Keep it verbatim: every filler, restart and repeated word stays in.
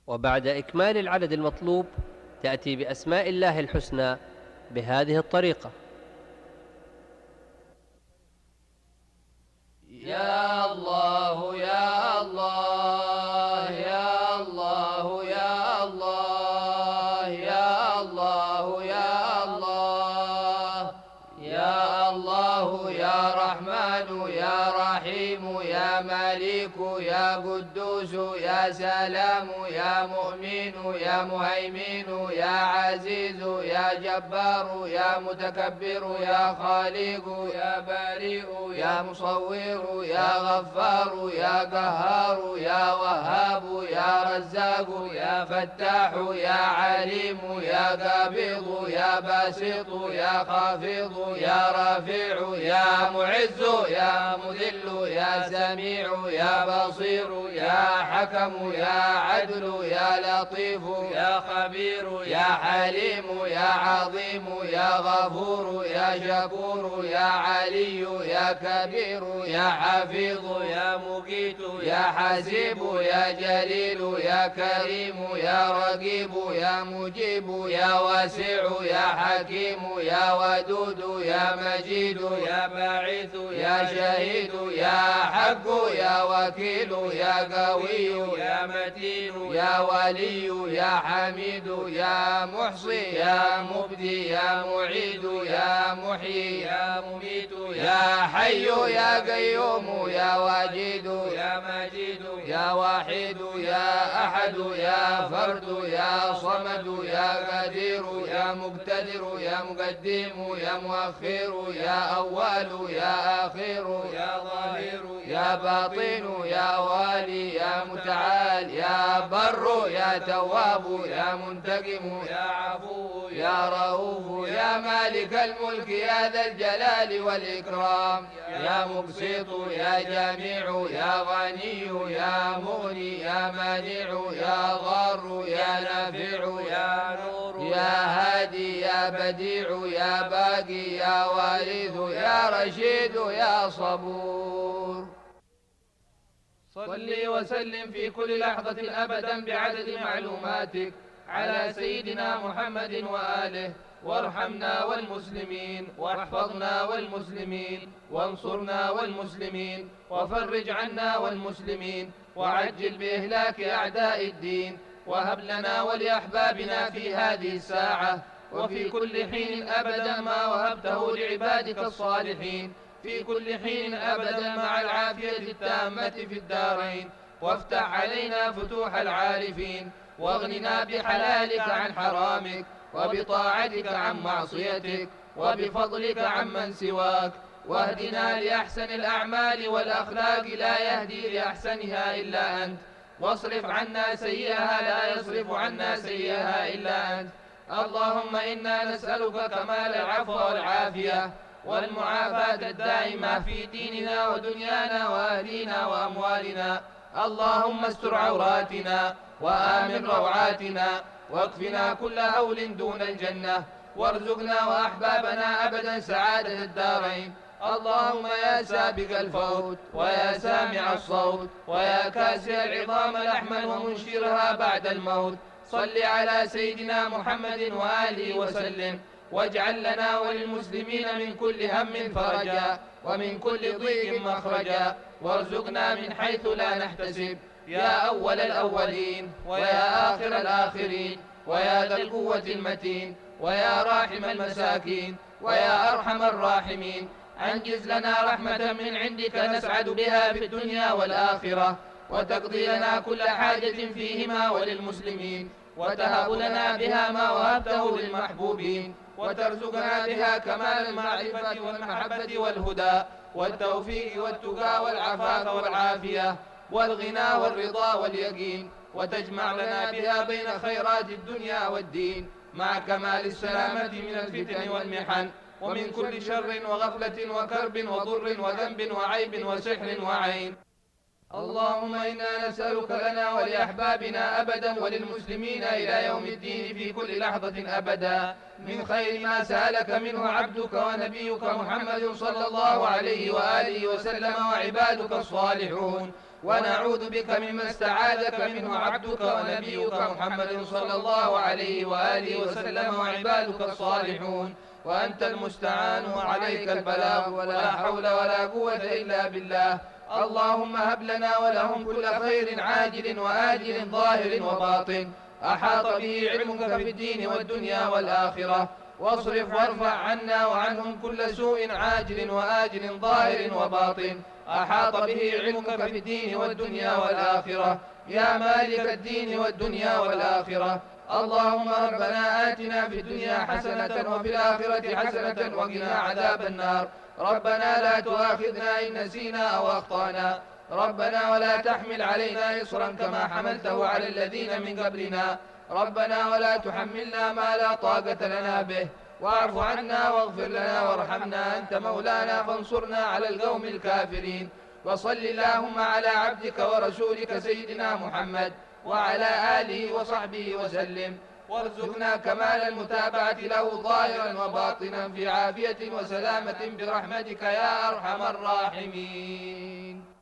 وبعد إكمال العدد المطلوب تأتي بأسماء الله الحسنى بهذه الطريقة: يا الله يا الله يا الله يا الله يا الله يا الله يا الله يا رحمن يا رحيم يا مالك يا قدوس يا سلام يا مؤمن يا مهيمن يا عزيز يا جبار يا متكبر يا خالق يا بارئ يا مصور يا غفار يا قهار يا وهاب يا رزاق يا فتاح يا عليم يا قابض يا باسط يا خافض يا رافع يا معز يا مذل يا سميع يا بصير يا حكم يا عدل يا لطيف يا خبير يا حليم يا عظيم يا غفور يا شكور يا علي يا كبير يا حفيظ يا مقيت يا حسيب يا جليل يا كريم يا رقيب يا مجيب يا واسع يا حكيم يا ودود يا مجيد يا باعث يا شهيد يا حق يا وكيل يا قوي يا متين يا ولي يا حميد يا محصي يا مبدي يا معيد يا محيي يا مميت يا حي يا قيوم يا واجد يا مجيد يا واحد يا أحد يا فرد يا صمد يا قدير يا مقتدر يا مقدم يا مؤخر يا أول يا آخر يا ظاهر يا باطن يا والي يا متعال يا بر يا تواب يا منتقم يا عفو يا رؤوف يا مالك الملك يا ذا الجلال والإكرام يا مقسط يا جميع يا غني يا مغني يا مانع يا ضار يا نافع يا نور يا هادي يا بديع يا باقي يا وارث يا رشيد يا صبور. صل وسلم في كل لحظة أبدا بعدد معلوماتك على سيدنا محمد وآله، وارحمنا والمسلمين واحفظنا والمسلمين وانصرنا والمسلمين وفرج عنا والمسلمين وعجل بإهلاك أعداء الدين، وهب لنا ولأحبابنا في هذه الساعة وفي كل حين أبدا ما وهبته لعبادك الصالحين في كل حين أبدا مع العافية التامة في الدارين، وافتح علينا فتوح العارفين، واغننا بحلالك عن حرامك وبطاعتك عن معصيتك وبفضلك عمن سواك، واهدنا لأحسن الأعمال والأخلاق لا يهدي لأحسنها إلا أنت، واصرف عنا سيئها لا يصرف عنا سيئها إلا أنت. اللهم إنا نسألك كمال العفو والعافية والمعافاة الدائمة في ديننا ودنيانا وأهلينا وأموالنا. اللهم استر عوراتنا وآمن روعاتنا واكفنا كل هول دون الجنة، وارزقنا وأحبابنا أبدا سعادة الدارين. اللهم يا سابق الفوت ويا سامع الصوت ويا كاسر العظام لحما ومنشرها بعد الموت، صل على سيدنا محمد وآله وسلم، واجعل لنا وللمسلمين من كل هم فرجا ومن كل ضيق مخرجا، وارزقنا من حيث لا نحتسب يا أول الأولين ويا آخر الآخرين ويا ذا القوة المتين ويا راحم المساكين ويا أرحم الراحمين. أنجز لنا رحمة من عندك نسعد بها في الدنيا والآخرة، وتقضي لنا كل حاجة فيهما وللمسلمين، وتهب لنا بها ما وهبته للمحبوبين، وترزقنا بها كمال المعرفة والمحبة والهدى والتوفيق والتقى والعفاف والعافية والغنى والرضا واليقين، وتجمع لنا بها بين خيرات الدنيا والدين مع كمال السلامة من الفتن والمحن ومن كل شر وغفلة وكرب وضر وذنب وعيب وسحر وعين. اللهم إنا نسألك لنا ولأحبابنا أبدا وللمسلمين إلى يوم الدين في كل لحظة أبدا من خير ما سألك منه عبدك ونبيك محمد صلى الله عليه وآله وسلم وعبادك الصالحون، ونعوذ بك مما استعاذك منه عبدك ونبيك محمد صلى الله عليه وآله وسلم وعبادك الصالحون، وأنت المستعان وعليك البلاغ، ولا حول ولا قوة إلا بالله. اللهم هب لنا ولهم كل خير عاجل وآجل ظاهر وباطن أحاط به علمك في الدين والدنيا والآخرة، واصرف وارفع عنا وعنهم كل سوء عاجل وآجل ظاهر وباطن أحاط به علمك في الدين والدنيا والآخرة، يا مالك الدين والدنيا والآخرة. اللهم ربنا آتنا في الدنيا حسنة وفي الآخرة حسنة وقنا عذاب النار. ربنا لا تؤاخذنا إن نسينا أو أخطأنا. ربنا ولا تحمل علينا إصرا كما حملته على الذين من قبلنا. ربنا ولا تحملنا ما لا طاقة لنا به، واعف عنا واغفر لنا وارحمنا، أنت مولانا فانصرنا على القوم الكافرين. وصل اللهم على عبدك ورسولك سيدنا محمد وعلى آله وصحبه وسلم، وارزقنا كمال المتابعة له ظاهرا وباطنا في عافية وسلامة برحمتك يا أرحم الراحمين.